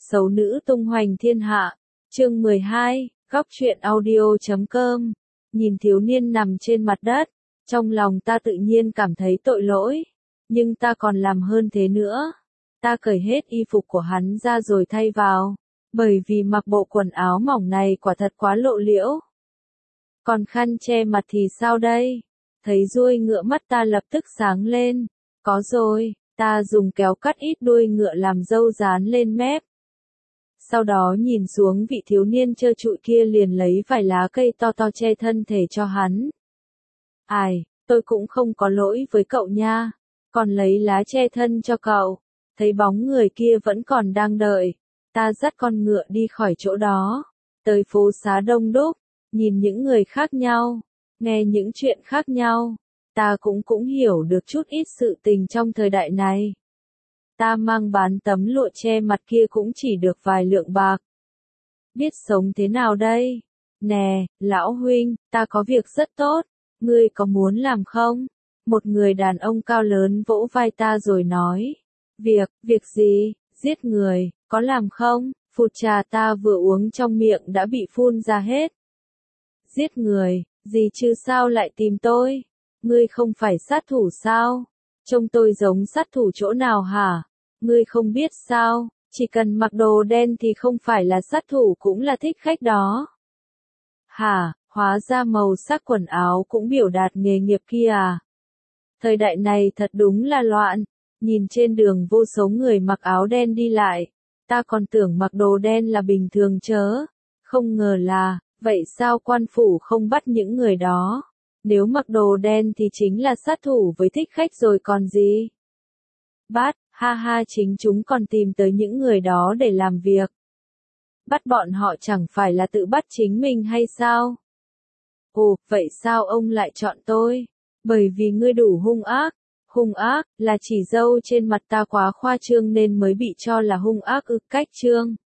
Xấu nữ tung hoành thiên hạ, chương 12, góc truyện audio.com. Nhìn thiếu niên nằm trên mặt đất, trong lòng ta tự nhiên cảm thấy tội lỗi, nhưng ta còn làm hơn thế nữa. Ta cởi hết y phục của hắn ra rồi thay vào, bởi vì mặc bộ quần áo mỏng này quả thật quá lộ liễu. Còn khăn che mặt thì sao đây? Thấy ruồi ngựa mắt ta lập tức sáng lên. Có rồi, ta dùng kéo cắt ít đuôi ngựa làm râu dán lên mép. Sau đó nhìn xuống vị thiếu niên trơ trụi kia liền lấy vài lá cây to to che thân thể cho hắn. Ai, tôi cũng không có lỗi với cậu nha, còn lấy lá che thân cho cậu. Thấy bóng người kia vẫn còn đang đợi, ta dắt con ngựa đi khỏi chỗ đó, tới phố xá đông đúc, nhìn những người khác nhau, nghe những chuyện khác nhau, ta cũng hiểu được chút ít sự tình trong thời đại này. Ta mang bán tấm lụa che mặt kia cũng chỉ được vài lượng bạc. Biết sống thế nào đây? Nè, lão huynh, ta có việc rất tốt, ngươi có muốn làm không? Một người đàn ông cao lớn vỗ vai ta rồi nói. Việc gì? Giết người, có làm không? Phụt trà ta vừa uống trong miệng đã bị phun ra hết. Giết người, gì chứ sao lại tìm tôi? Ngươi không phải sát thủ sao? Trông tôi giống sát thủ chỗ nào hả? Ngươi không biết sao, chỉ cần mặc đồ đen thì không phải là sát thủ cũng là thích khách đó. Hả, hóa ra màu sắc quần áo cũng biểu đạt nghề nghiệp kia à? Thời đại này thật đúng là loạn, nhìn trên đường vô số người mặc áo đen đi lại, ta còn tưởng mặc đồ đen là bình thường chớ, không ngờ là, vậy sao quan phủ không bắt những người đó? Nếu mặc đồ đen thì chính là sát thủ với thích khách rồi còn gì? Bắt, ha ha, chính chúng còn tìm tới những người đó để làm việc. Bắt bọn họ chẳng phải là tự bắt chính mình hay sao? Ồ, vậy sao ông lại chọn tôi? Bởi vì ngươi đủ hung ác. Hung ác, là chỉ râu trên mặt ta quá khoa trương nên mới bị cho là hung ác ư? Cách trương.